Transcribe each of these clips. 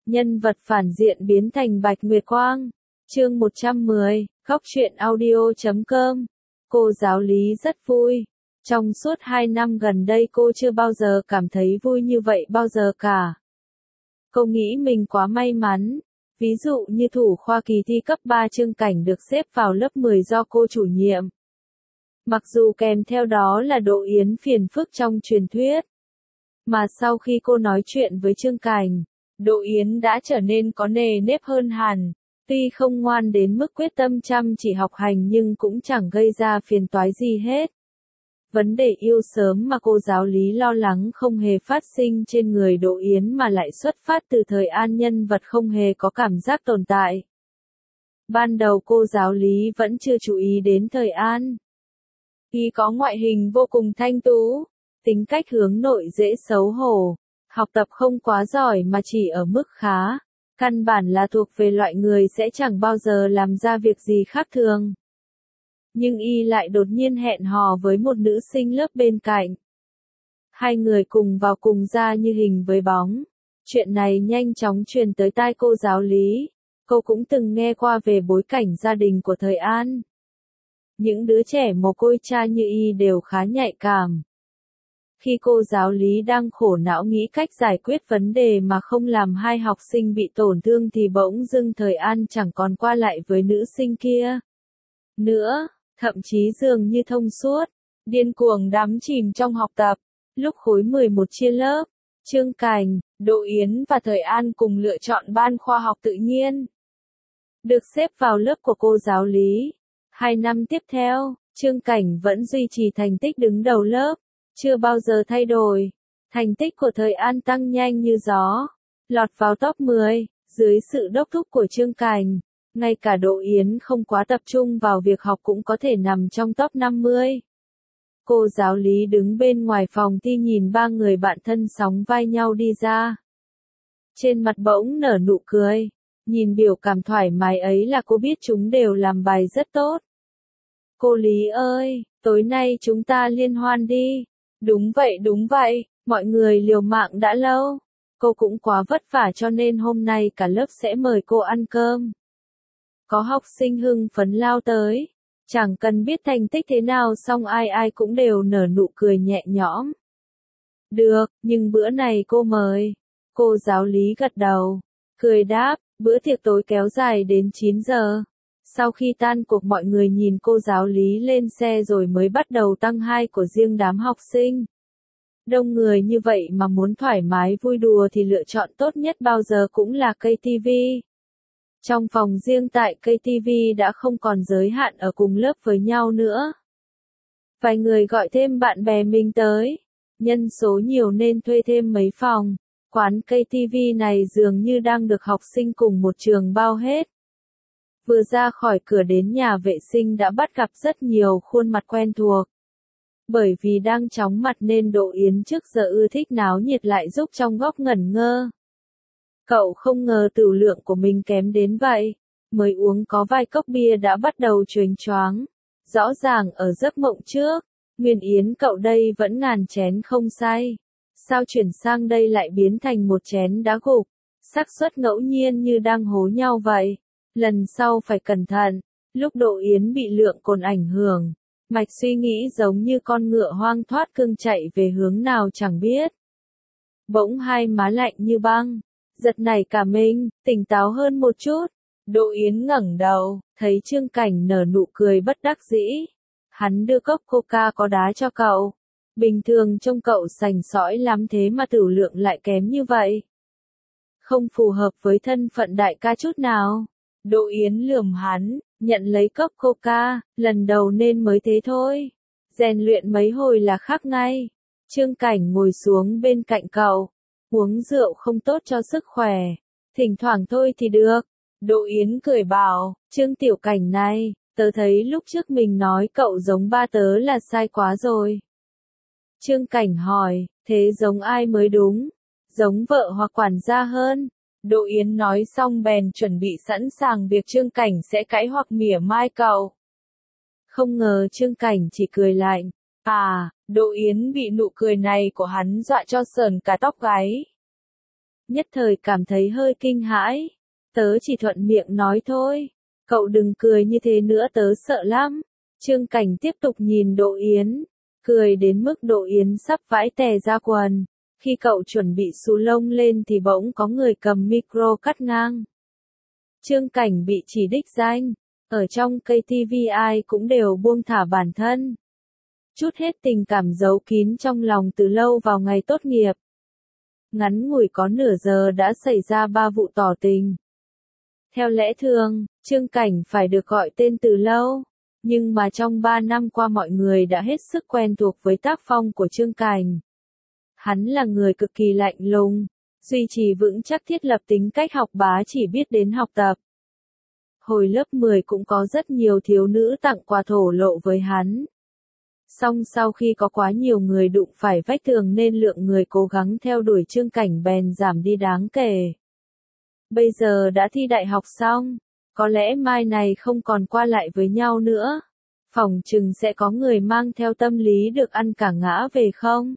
Nhân vật phản diện biến thành Bạch Nguyệt Quang. Chương 110, Góc truyện audio.com. Cô giáo Lý rất vui. Trong suốt 2 năm gần đây cô chưa bao giờ cảm thấy vui như vậy bao giờ cả. Cô nghĩ mình quá may mắn. Ví dụ như thủ khoa kỳ thi cấp 3 Trương Cảnh được xếp vào lớp 10 do cô chủ nhiệm. Mặc dù kèm theo đó là Đỗ Yến phiền phức trong truyền thuyết. Mà sau khi cô nói chuyện với Trương Cảnh, Đỗ Yến đã trở nên có nề nếp hơn hẳn. Tuy không ngoan đến mức quyết tâm chăm chỉ học hành nhưng cũng chẳng gây ra phiền toái gì hết. Vấn đề yêu sớm mà cô giáo Lý lo lắng không hề phát sinh trên người Đỗ Yến mà lại xuất phát từ Thời An, nhân vật không hề có cảm giác tồn tại. Ban đầu cô giáo Lý vẫn chưa chú ý đến Thời An. Y có ngoại hình vô cùng thanh tú, tính cách hướng nội dễ xấu hổ, học tập không quá giỏi mà chỉ ở mức khá, căn bản là thuộc về loại người sẽ chẳng bao giờ làm ra việc gì khác thường. Nhưng Y lại đột nhiên hẹn hò với một nữ sinh lớp bên cạnh. Hai người cùng vào cùng ra như hình với bóng. Chuyện này nhanh chóng truyền tới tai cô giáo Lý. Cô cũng từng nghe qua về bối cảnh gia đình của Thời An. Những đứa trẻ mồ côi cha như Y đều khá nhạy cảm. Khi cô giáo Lý đang khổ não nghĩ cách giải quyết vấn đề mà không làm hai học sinh bị tổn thương thì bỗng dưng Thời An chẳng còn qua lại với nữ sinh kia nữa, thậm chí dường như thông suốt, điên cuồng đắm chìm trong học tập. Lúc khối 11 chia lớp, Trương Cảnh, Đỗ Yến và Thời An cùng lựa chọn ban khoa học tự nhiên. Được xếp vào lớp của cô giáo Lý. 2 năm tiếp theo, Trương Cảnh vẫn duy trì thành tích đứng đầu lớp, chưa bao giờ thay đổi. Thành tích của Thời An tăng nhanh như gió, lọt vào top 10, dưới sự đốc thúc của Trương Cảnh. Ngay cả Đỗ Yến không quá tập trung vào việc học cũng có thể nằm trong top 50. Cô giáo Lý đứng bên ngoài phòng thi nhìn ba người bạn thân sóng vai nhau đi ra. Trên mặt bỗng nở nụ cười. Nhìn biểu cảm thoải mái ấy là cô biết chúng đều làm bài rất tốt. Cô Lý ơi, tối nay chúng ta liên hoan đi. Đúng vậy, mọi người liều mạng đã lâu. Cô cũng quá vất vả cho nên hôm nay cả lớp sẽ mời cô ăn cơm. Có học sinh hưng phấn lao tới. Chẳng cần biết thành tích thế nào xong ai ai cũng đều nở nụ cười nhẹ nhõm. Được, nhưng bữa này cô mời. Cô giáo Lý gật đầu, cười đáp, bữa tiệc tối kéo dài đến 9 giờ. Sau khi tan cuộc mọi người nhìn cô giáo Lý lên xe rồi mới bắt đầu tăng 2 của riêng đám học sinh. Đông người như vậy mà muốn thoải mái vui đùa thì lựa chọn tốt nhất bao giờ cũng là KTV. Trong phòng riêng tại KTV đã không còn giới hạn ở cùng lớp với nhau nữa. Vài người gọi thêm bạn bè mình tới. Nhân số nhiều nên thuê thêm mấy phòng. Quán KTV này dường như đang được học sinh cùng một trường bao hết. Vừa ra khỏi cửa đến nhà vệ sinh đã bắt gặp rất nhiều khuôn mặt quen thuộc. Bởi vì đang chóng mặt nên Đỗ Yến trước giờ ưa thích náo nhiệt lại giúp trong góc ngẩn ngơ. Cậu không ngờ tửu lượng của mình kém đến vậy. Mới uống có vài cốc bia đã bắt đầu choáng choáng. Rõ ràng ở giấc mộng trước, Nguyên Yến cậu đây vẫn ngàn chén không say. Sao chuyển sang đây lại biến thành một chén đá gục? Xác suất ngẫu nhiên như đang hố nhau vậy. Lần sau phải cẩn thận. Lúc Đỗ Yến bị lượng cồn ảnh hưởng, mạch suy nghĩ giống như con ngựa hoang thoát cương chạy về hướng nào chẳng biết. Bỗng hai má lạnh như băng. Giật nảy cả mình, tỉnh táo hơn một chút. Đỗ Yến ngẩng đầu, thấy Trương Cảnh nở nụ cười bất đắc dĩ. Hắn đưa cốc coca có đá cho cậu. Bình thường trông cậu sành sỏi lắm thế mà tửu lượng lại kém như vậy. Không phù hợp với thân phận đại ca chút nào. Đỗ Yến lườm hắn, nhận lấy cốc coca, lần đầu nên mới thế thôi. Rèn luyện mấy hồi là khác ngay. Trương Cảnh ngồi xuống bên cạnh cậu. Uống rượu không tốt cho sức khỏe. Thỉnh thoảng thôi thì được. Đỗ Yến cười bảo, Trương Tiểu Cảnh này, tớ thấy lúc trước mình nói cậu giống ba tớ là sai quá rồi. Trương Cảnh hỏi, thế giống ai mới đúng? Giống vợ hoặc quản gia hơn. Đỗ Yến nói xong bèn chuẩn bị sẵn sàng việc Trương Cảnh sẽ cãi hoặc mỉa mai cậu. Không ngờ Trương Cảnh chỉ cười lạnh. À, Đỗ Yến bị nụ cười này của hắn dọa cho sởn cả tóc gáy. nhất thời cảm thấy hơi kinh hãi. Tớ chỉ thuận miệng nói thôi. Cậu đừng cười như thế nữa, tớ sợ lắm. Trương Cảnh tiếp tục nhìn Đỗ Yến, cười đến mức Đỗ Yến sắp vãi tè ra quần. Khi cậu chuẩn bị xù lông lên thì bỗng có người cầm micro cắt ngang. Trương Cảnh bị chỉ đích danh. Ở trong KTV ai cũng đều buông thả bản thân. Chút hết tình cảm giấu kín trong lòng từ lâu vào ngày tốt nghiệp. Ngắn ngủi có nửa giờ đã xảy ra 3 vụ tỏ tình. Theo lẽ thường, Trương Cảnh phải được gọi tên từ lâu. Nhưng mà trong 3 năm qua mọi người đã hết sức quen thuộc với tác phong của Trương Cảnh. Hắn là người cực kỳ lạnh lùng, duy trì vững chắc thiết lập tính cách học bá chỉ biết đến học tập. Hồi lớp 10 cũng có rất nhiều thiếu nữ tặng quà thổ lộ với hắn. Song sau khi có quá nhiều người đụng phải vách tường nên lượng người cố gắng theo đuổi Trương Cảnh bèn giảm đi đáng kể. Bây giờ đã thi đại học xong, có lẽ mai này không còn qua lại với nhau nữa. Phỏng chừng sẽ có người mang theo tâm lý được ăn cả ngã về không?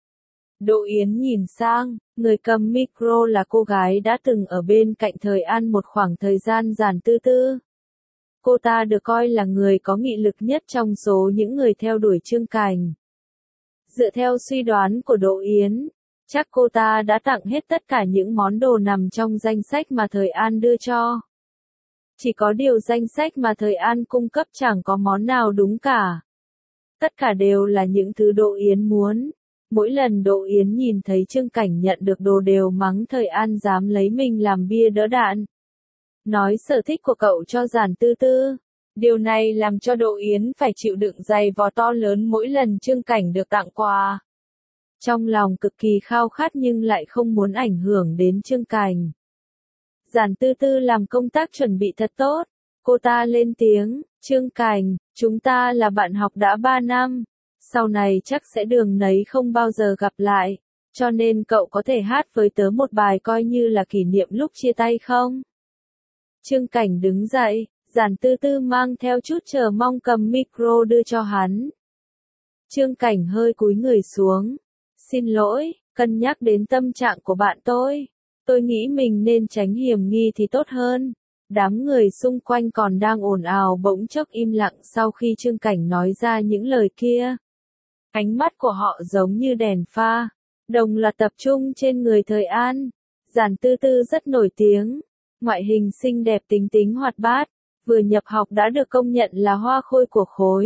Đỗ Yến nhìn sang, người cầm micro là cô gái đã từng ở bên cạnh Thời An một khoảng thời gian. Giản Tư Tư. Cô ta được coi là người có nghị lực nhất trong số những người theo đuổi Trương Cảnh. Dựa theo suy đoán của Đỗ Yến, chắc cô ta đã tặng hết tất cả những món đồ nằm trong danh sách mà Thời An đưa cho. Chỉ có điều danh sách mà Thời An cung cấp chẳng có món nào đúng cả. Tất cả đều là những thứ Đỗ Yến muốn. Mỗi lần Đỗ Yến nhìn thấy Trương Cảnh nhận được đồ đều mắng Thời An dám lấy mình làm bia đỡ đạn. Nói sở thích của cậu cho Giản Tư Tư. Điều này làm cho Đỗ Yến phải chịu đựng dày vò to lớn mỗi lần Trương Cảnh được tặng quà. Trong lòng cực kỳ khao khát nhưng lại không muốn ảnh hưởng đến Trương Cảnh. Giản Tư Tư làm công tác chuẩn bị thật tốt. Cô ta lên tiếng, Trương Cảnh, chúng ta là bạn học đã 3 năm. Sau này chắc sẽ đường nấy không bao giờ gặp lại. Cho nên cậu có thể hát với tớ một bài coi như là kỷ niệm lúc chia tay không? Trương Cảnh đứng dậy, Giản Tư Tư mang theo chút chờ mong cầm micro đưa cho hắn. Trương Cảnh hơi cúi người xuống. Xin lỗi, cân nhắc đến tâm trạng của bạn tôi nghĩ mình nên tránh hiểm nghi thì tốt hơn. Đám người xung quanh còn đang ồn ào bỗng chốc im lặng sau khi Trương Cảnh nói ra những lời kia. Ánh mắt của họ giống như đèn pha, đồng loạt tập trung trên người Thời An. Giản Tư Tư rất nổi tiếng, ngoại hình xinh đẹp tính tính hoạt bát, vừa nhập học đã được công nhận là hoa khôi của khối.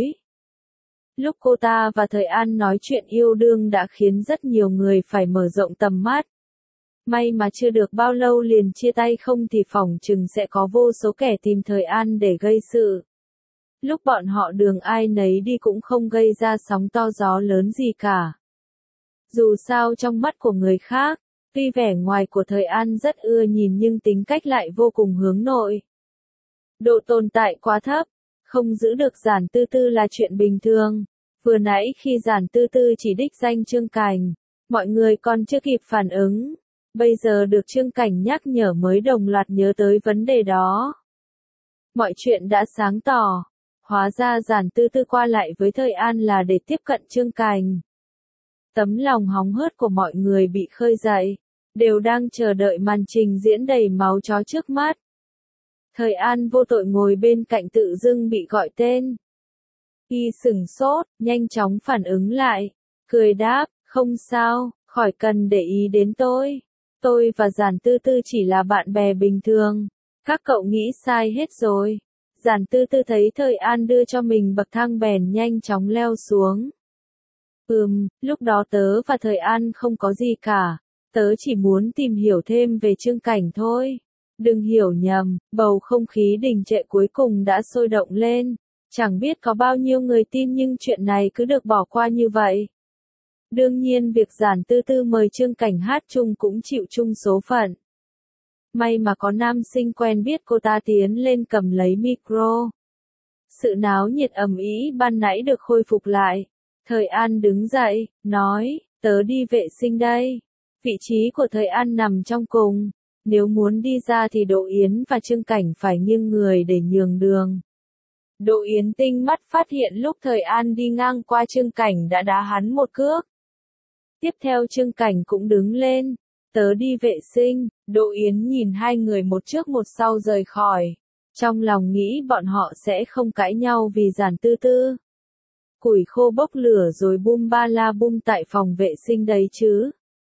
Lúc cô ta và Thời An nói chuyện yêu đương đã khiến rất nhiều người phải mở rộng tầm mắt. May mà chưa được bao lâu liền chia tay, không thì phỏng chừng sẽ có vô số kẻ tìm Thời An để gây sự. Lúc bọn họ đường ai nấy đi cũng không gây ra sóng to gió lớn gì cả. Dù sao trong mắt của người khác, tuy vẻ ngoài của Thời An rất ưa nhìn nhưng tính cách lại vô cùng hướng nội. Độ tồn tại quá thấp, không giữ được Giản Tư Tư là chuyện bình thường. Vừa nãy khi Giản Tư Tư chỉ đích danh Trương Cảnh, mọi người còn chưa kịp phản ứng. Bây giờ được Trương Cảnh nhắc nhở mới đồng loạt nhớ tới vấn đề đó. Mọi chuyện đã sáng tỏ. Hóa ra Giản Tư Tư qua lại với Thời An là để tiếp cận Trương Cảnh. Tấm lòng hóng hớt của mọi người bị khơi dậy, đều đang chờ đợi màn trình diễn đầy máu chó trước mắt. Thời An vô tội ngồi bên cạnh tự dưng bị gọi tên. Y sửng sốt, nhanh chóng phản ứng lại, cười đáp, không sao, khỏi cần để ý đến tôi. Tôi và Giản Tư Tư chỉ là bạn bè bình thường. Các cậu nghĩ sai hết rồi. Giản Tư Tư thấy Thời An đưa cho mình bậc thang bèn nhanh chóng leo xuống. Lúc đó tớ và Thời An không có gì cả. Tớ chỉ muốn tìm hiểu thêm về Trương Cảnh thôi. Đừng hiểu nhầm, bầu không khí đình trệ cuối cùng đã sôi động lên. Chẳng biết có bao nhiêu người tin nhưng chuyện này cứ được bỏ qua như vậy. Đương nhiên việc Giản Tư Tư mời Trương Cảnh hát chung cũng chịu chung số phận. May mà có nam sinh quen biết cô ta tiến lên cầm lấy micro. Sự náo nhiệt ầm ĩ ban nãy được khôi phục lại. Thời An đứng dậy, nói, tớ đi vệ sinh đây. Vị trí của Thời An nằm trong cùng. Nếu muốn đi ra thì Đỗ Yến và Trương Cảnh phải nghiêng người để nhường đường. Đỗ Yến tinh mắt phát hiện lúc Thời An đi ngang qua Trương Cảnh đã đá hắn một cước. Tiếp theo Trương Cảnh cũng đứng lên. Tớ đi vệ sinh, Đỗ Yến nhìn hai người một trước một sau rời khỏi. Trong lòng nghĩ bọn họ sẽ không cãi nhau vì Giản Tư Tư. Củi khô bốc lửa rồi bum ba la bum tại phòng vệ sinh đấy chứ.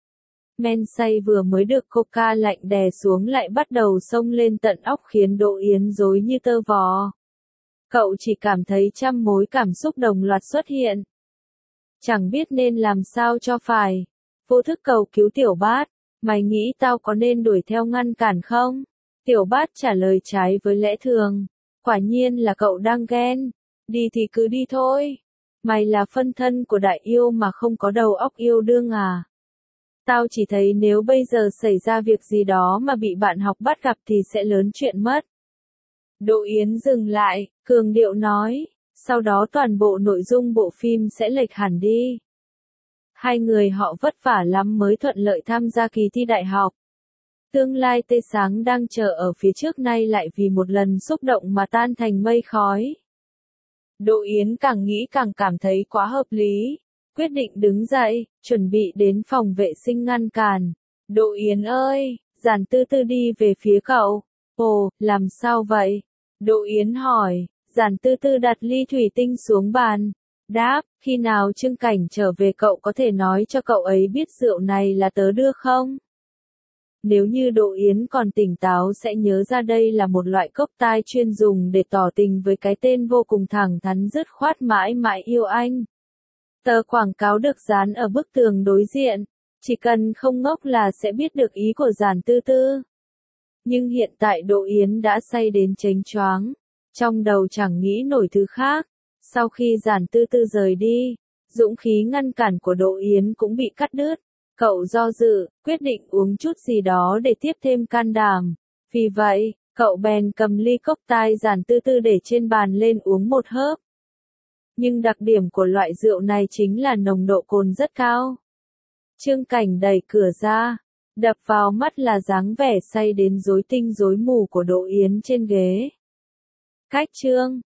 Men say vừa mới được coca lạnh đè xuống lại bắt đầu xông lên tận óc khiến Đỗ Yến rối như tơ vò. Cậu chỉ cảm thấy trăm mối cảm xúc đồng loạt xuất hiện. Chẳng biết nên làm sao cho phải. Vô thức cầu cứu Tiểu Bát. Mày nghĩ tao có nên đuổi theo ngăn cản không? Tiểu Bát trả lời trái với lẽ thường. Quả nhiên là cậu đang ghen. Đi thì cứ đi thôi. Mày là phân thân của đại yêu mà không có đầu óc yêu đương à? Tao chỉ thấy nếu bây giờ xảy ra việc gì đó mà bị bạn học bắt gặp thì sẽ lớn chuyện mất. Đỗ Yến dừng lại, cường điệu nói, sau đó toàn bộ nội dung bộ phim sẽ lệch hẳn đi. Hai người họ vất vả lắm mới thuận lợi tham gia kỳ thi đại học. Tương lai tươi sáng đang chờ ở phía trước nay lại vì một lần xúc động mà tan thành mây khói. Đỗ Yến càng nghĩ càng cảm thấy quá hợp lý. Quyết định đứng dậy, chuẩn bị đến phòng vệ sinh ngăn cản. Đỗ Yến ơi, Giản Tư Tư đi về phía cậu. Ồ, làm sao vậy? Đỗ Yến hỏi, Giản Tư Tư đặt ly thủy tinh xuống bàn. Đáp, khi nào Trương Cảnh trở về cậu có thể nói cho cậu ấy biết rượu này là tớ đưa không? Nếu như Đỗ Yến còn tỉnh táo sẽ nhớ ra đây là một loại cốc tai chuyên dùng để tỏ tình với cái tên vô cùng thẳng thắn dứt khoát mãi mãi yêu anh. Tờ quảng cáo được dán ở bức tường đối diện, chỉ cần không ngốc là sẽ biết được ý của Giản Tư Tư. Nhưng hiện tại Đỗ Yến đã say đến chếnh choáng, trong đầu chẳng nghĩ nổi thứ khác. Sau khi Giản Tư Tư rời đi, dũng khí ngăn cản của Đỗ Yến cũng bị cắt đứt. Cậu do dự, quyết định uống chút gì đó để tiếp thêm can đảm. Vì vậy, cậu bèn cầm ly cốc tai Giản Tư Tư để trên bàn lên uống một hớp. Nhưng đặc điểm của loại rượu này chính là nồng độ cồn rất cao. Trương Cảnh đẩy cửa ra, đập vào mắt là dáng vẻ say đến rối tinh rối mù của Đỗ Yến trên ghế. Cách Trương,